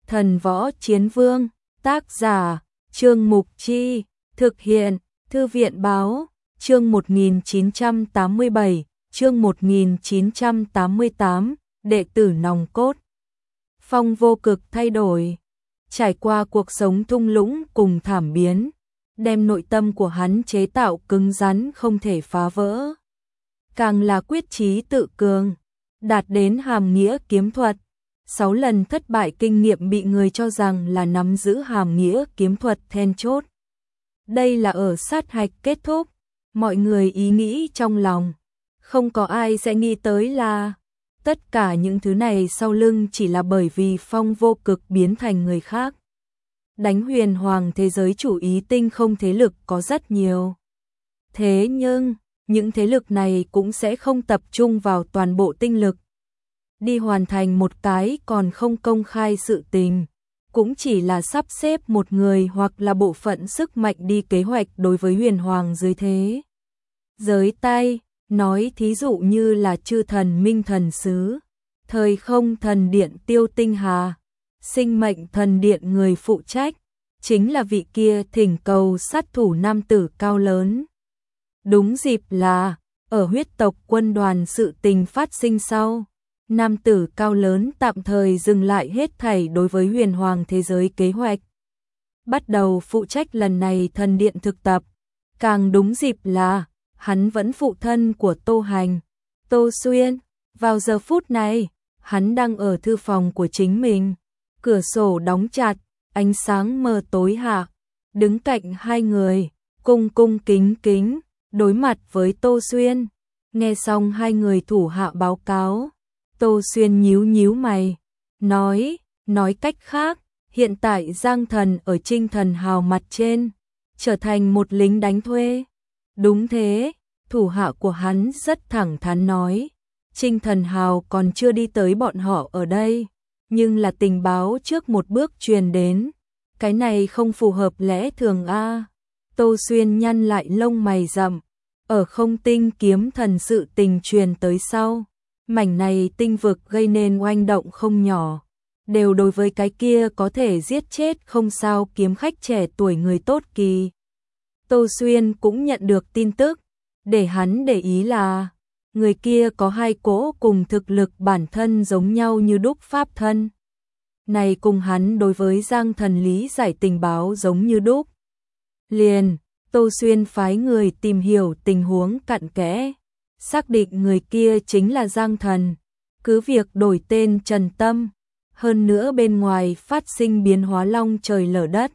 Thần Võ Chiến Vương, tác giả, Trương Mục Chi, thực hiện, Thư viện Báo, chương 1987, chương 1988, đệ tử nòng cốt. Phong Vô Cực thay đổi, trải qua cuộc sống thung lũng cùng thảm biến, đem nội tâm của hắn chế tạo cứng rắn không thể phá vỡ. Càng là quyết chí tự cường, đạt đến hàm nghĩa kiếm thuật. 6 lần thất bại kinh nghiệm bị người cho rằng là nắm giữ hàm nghĩa kiếm thuật then chốt. Đây là ở sát hạch kết thúc, mọi người ý nghĩ trong lòng. Không có ai sẽ nghĩ tới là tất cả những thứ này sau lưng chỉ là bởi vì Phong Vô Cực biến thành người khác. Đánh huyền hoàng thế giới chủ ý tinh không thế lực có rất nhiều. Thế nhưng, những thế lực này cũng sẽ không tập trung vào toàn bộ tinh lực. Đi hoàn thành một cái còn không công khai sự tình, cũng chỉ là sắp xếp một người hoặc là bộ phận sức mạnh đi kế hoạch đối với huyền hoàng dưới thế. Giới tay, nói thí dụ như là chư thần minh thần sứ, thời không thần điện Tiêu Tinh Hà, sinh mệnh thần điện người phụ trách, chính là vị kia thỉnh cầu sát thủ nam tử cao lớn. Đúng dịp là, ở huyết tộc quân đoàn sự tình phát sinh sau, nam tử cao lớn tạm thời dừng lại hết thảy đối với huyền hoàng thế giới kế hoạch. Bắt đầu phụ trách lần này thần điện thực tập, càng đúng dịp là, hắn vẫn phụ thân của Tô Hành, Tô Xuyên. Vào giờ phút này, hắn đang ở thư phòng của chính mình, cửa sổ đóng chặt, ánh sáng mờ tối hạ, đứng cạnh hai người, cung cung kính kính, đối mặt với Tô Xuyên. Nghe xong hai người thủ hạ báo cáo, Tô Xuyên nhíu nhíu mày, nói cách khác, hiện tại Giang Thần ở Trinh Thần Hào mặt trên, trở thành một lính đánh thuê. Đúng thế, thủ hạ của hắn rất thẳng thắn nói, Trinh Thần Hào còn chưa đi tới bọn họ ở đây, nhưng là tình báo trước một bước truyền đến, cái này không phù hợp lẽ thường a. Tô Xuyên nhăn lại lông mày rậm, ở không tinh kiếm thần sự tình truyền tới sau, mảnh này tinh vực gây nên oanh động không nhỏ, đều đối với cái kia có thể giết chết không sao kiếm khách trẻ tuổi người tốt kỳ. Tô Xuyên cũng nhận được tin tức, để hắn để ý là, người kia có hai cỗ cùng thực lực bản thân giống nhau như đúc pháp thân. Này cùng hắn đối với Giang Thần lý giải tình báo giống như đúc. Liền, Tô Xuyên phái người tìm hiểu tình huống cặn kẽ, xác định người kia chính là Giang Thần, cứ việc đổi tên Trần Tâm, hơn nữa bên ngoài phát sinh biến hóa long trời lở đất.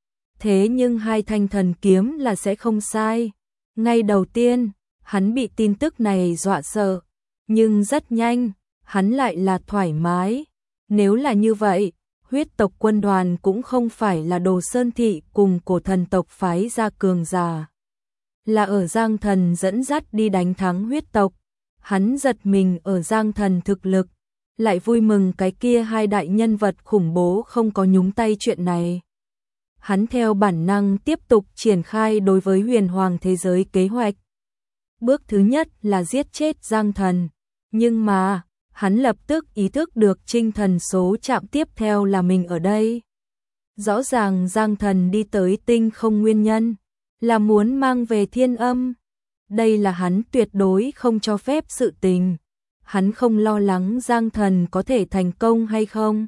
Thế nhưng hai thanh thần kiếm là sẽ không sai. Ngay đầu tiên, hắn bị tin tức này dọa sợ, nhưng rất nhanh, hắn lại là thoải mái. Nếu là như vậy, huyết tộc quân đoàn cũng không phải là Đồ Sơn Thị cùng cổ thần tộc phái ra cường giả. Là ở Giang Thần dẫn dắt đi đánh thắng huyết tộc, hắn giật mình ở Giang Thần thực lực, lại vui mừng cái kia hai đại nhân vật khủng bố không có nhúng tay chuyện này. Hắn theo bản năng tiếp tục triển khai đối với huyền hoàng thế giới kế hoạch. Bước thứ nhất là giết chết Giang Thần, nhưng mà, hắn lập tức ý thức được Trinh Thần số chạm tiếp theo là mình ở đây. Rõ ràng Giang Thần đi tới tinh không nguyên nhân, là muốn mang về thiên âm. Đây là hắn tuyệt đối không cho phép sự tình. Hắn không lo lắng Giang Thần có thể thành công hay không,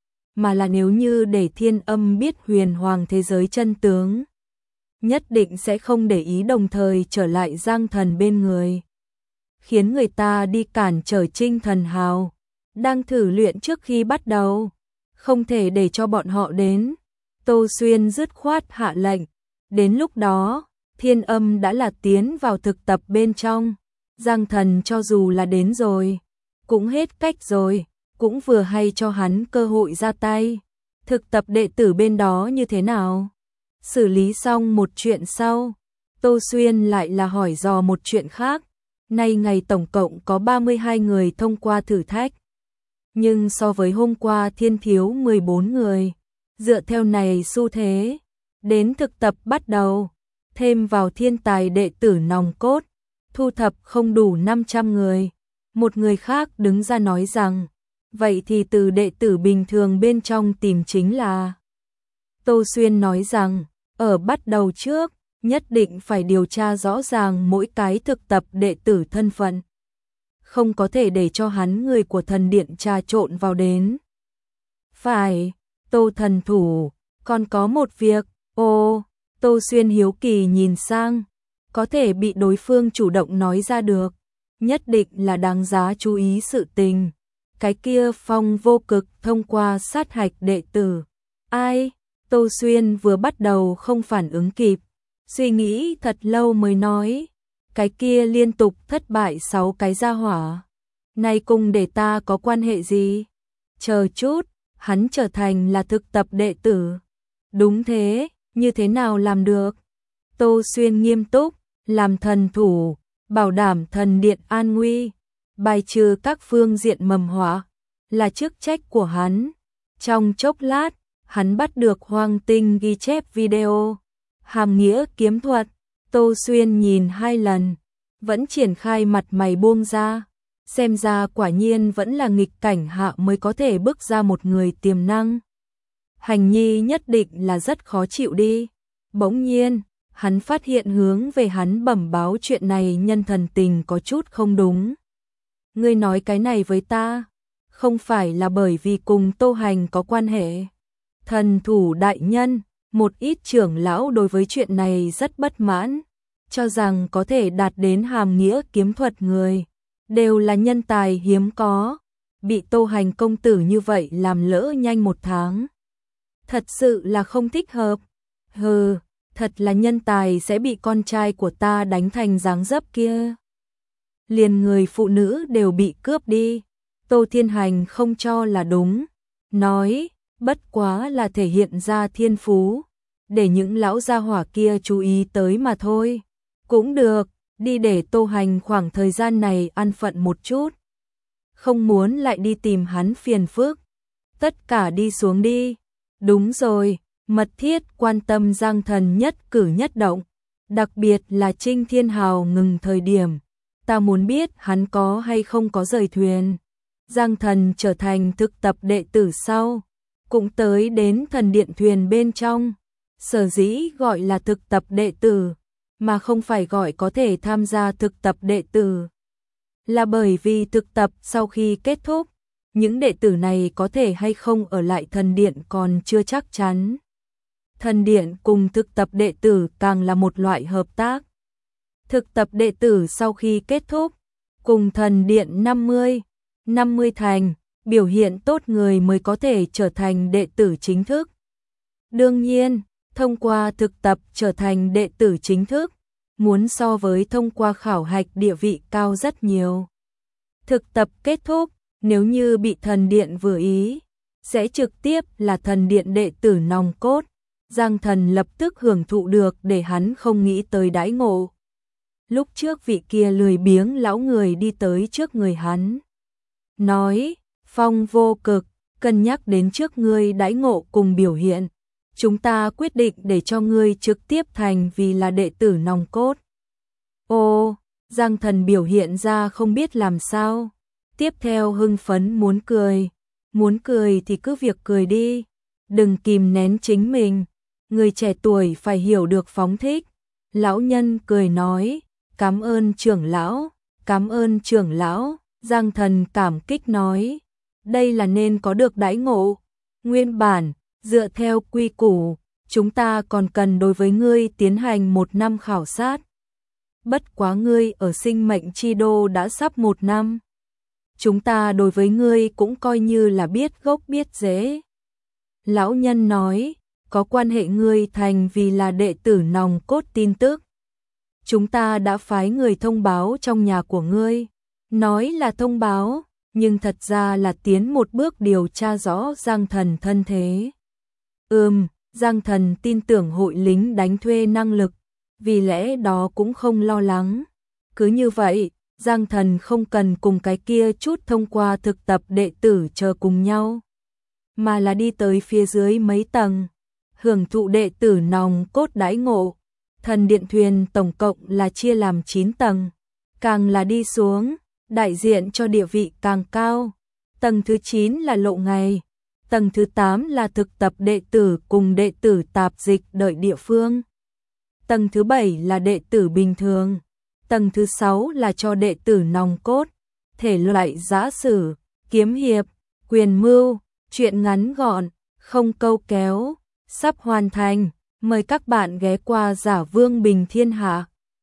mà là nếu như để thiên âm biết huyền hoàng thế giới chân tướng, nhất định sẽ không để ý đồng thời trở lại Giang Thần bên người, khiến người ta đi cản trở Trinh Thần Hào đang thử luyện trước khi bắt đầu, không thể để cho bọn họ đến. Tô Xuyên dứt khoát hạ lệnh, đến lúc đó, thiên âm đã là tiến vào thực tập bên trong, Giang Thần cho dù là đến rồi, cũng hết cách rồi, cũng vừa hay cho hắn cơ hội ra tay. Thực tập đệ tử bên đó như thế nào? Xử lý xong một chuyện sau, Tô Xuyên lại là hỏi dò một chuyện khác. Nay ngày tổng cộng có 32 người thông qua thử thách, nhưng so với hôm qua thiên thiếu 14 người. Dựa theo này xu thế, đến thực tập bắt đầu, thêm vào thiên tài đệ tử nòng cốt, thu thập không đủ 500 người. Một người khác đứng ra nói rằng, Vậy thì từ đệ tử bình thường bên trong tìm chính là. Tô Xuyên nói rằng, ở bắt đầu trước, nhất định phải điều tra rõ ràng mỗi cái thực tập đệ tử thân phận. Không có thể để cho hắn người của thần điện trà trộn vào đến. Phải, Tô thần thủ, còn có một việc, Tô Xuyên hiếu kỳ nhìn sang, có thể bị đối phương chủ động nói ra được, nhất định là đáng giá chú ý sự tình. Cái kia Phong Vô Cực thông qua sát hạch đệ tử. Ai? Tô Xuyên vừa bắt đầu không phản ứng kịp, suy nghĩ thật lâu mới nói, cái kia liên tục thất bại 6 cái gia hỏa. Này cùng để ta có quan hệ gì? Chờ chút, hắn trở thành là thực tập đệ tử. Đúng thế, như thế nào làm được? Tô Xuyên nghiêm túc, làm thần thủ, bảo đảm thần điện an nguy, bài trừ các phương diện mầm họa, là chức trách của hắn. Trong chốc lát, hắn bắt được Hoang Tinh ghi chép video, hàm nghĩa kiếm thuật. Tô Xuyên nhìn 2 lần, vẫn triển khai mặt mày buông ra, xem ra quả nhiên vẫn là nghịch cảnh hạ mới có thể bức ra một người tiềm năng. Hành nhi nhất định là rất khó chịu đi. Bỗng nhiên, hắn phát hiện hướng về hắn bẩm báo chuyện này nhân thần tình có chút không đúng. Ngươi nói cái này với ta, không phải là bởi vì cùng Tô Hành có quan hệ. Thần thủ đại nhân, một ít trưởng lão đối với chuyện này rất bất mãn, cho rằng có thể đạt đến hàm nghĩa kiếm thuật người, đều là nhân tài hiếm có, bị Tô Hành công tử như vậy làm lỡ nhanh 1 tháng. Thật sự là không thích hợp. Hừ, thật là nhân tài sẽ bị con trai của ta đánh thành dáng dấp kia. Liền người phụ nữ đều bị cướp đi. Tô Thiên Hành không cho là đúng, nói, bất quá là thể hiện ra thiên phú, để những lão gia hỏa kia chú ý tới mà thôi. Cũng được, đi để Tô Hành khoảng thời gian này ăn phận một chút. Không muốn lại đi tìm hắn phiền phức. Tất cả đi xuống đi. Đúng rồi, mật thiết quan tâm Giang Thần nhất cử nhất động, đặc biệt là Trinh Thiên Hào ngừng thời điểm. Ta muốn biết hắn có hay không có rời thuyền. Giang Thần trở thành thực tập đệ tử sau, cũng tới đến thần điện thuyền bên trong. Sở dĩ gọi là thực tập đệ tử, mà không phải gọi có thể tham gia thực tập đệ tử, là bởi vì thực tập sau khi kết thúc, những đệ tử này có thể hay không ở lại thần điện còn chưa chắc chắn. Thần điện cùng thực tập đệ tử càng là một loại hợp tác. Thực tập đệ tử sau khi kết thúc, cùng thần điện 50 thành, biểu hiện tốt người mới có thể trở thành đệ tử chính thức. Đương nhiên, thông qua thực tập trở thành đệ tử chính thức, muốn so với thông qua khảo hạch địa vị cao rất nhiều. Thực tập kết thúc, nếu như bị thần điện vừa ý, sẽ trực tiếp là thần điện đệ tử nòng cốt. Giang Thần lập tức hưởng thụ được để hắn không nghĩ tới đãi ngộ. Lúc trước vị kia lười biếng lão người đi tới trước người hắn, nói, Phong Vô Cực, cân nhắc đến trước ngươi đãi ngộ cùng biểu hiện, chúng ta quyết định để cho ngươi trực tiếp thành vì là đệ tử nòng cốt. Giang Thần biểu hiện ra không biết làm sao, tiếp theo hưng phấn muốn cười thì cứ việc cười đi, đừng kìm nén chính mình, người trẻ tuổi phải hiểu được phóng thích. Lão nhân cười nói, cảm ơn trưởng lão. Giang Thần cảm kích nói, đây là nên có được đãi ngộ. Nguyên bản, dựa theo quy củ, chúng ta còn cần đối với ngươi tiến hành 1 năm khảo sát. Bất quá ngươi ở sinh mệnh chi đô đã sắp 1 năm. Chúng ta đối với ngươi cũng coi như là biết gốc biết rễ. Lão nhân nói, có quan hệ ngươi thành vì là đệ tử nòng cốt tin tức. Chúng ta đã phái người thông báo trong nhà của ngươi. Nói là thông báo, nhưng thật ra là tiến một bước điều tra rõ Giang Thần thân thế. Giang Thần tin tưởng hội lính đánh thuê năng lực, vì lẽ đó cũng không lo lắng. Cứ như vậy, Giang Thần không cần cùng cái kia chút thông qua thực tập đệ tử chờ cùng nhau, mà là đi tới phía dưới mấy tầng, hưởng thụ đệ tử nòng cốt đãi ngộ. Thần điện thuyền tổng cộng là chia làm 9 tầng, càng là đi xuống, đại diện cho địa vị càng cao. Tầng thứ 9 là lộ ngày. Tầng thứ 8 là thực tập đệ tử cùng đệ tử tạp dịch đợi địa phương. Tầng thứ 7 là đệ tử bình thường. Tầng thứ 6 là cho đệ tử nòng cốt, thể loại giã sử, kiếm hiệp, quyền mưu, truyện ngắn gọn, không câu kéo, sắp hoàn thành. Mời các bạn ghé qua Giả Vương Bình Thiên Hạ.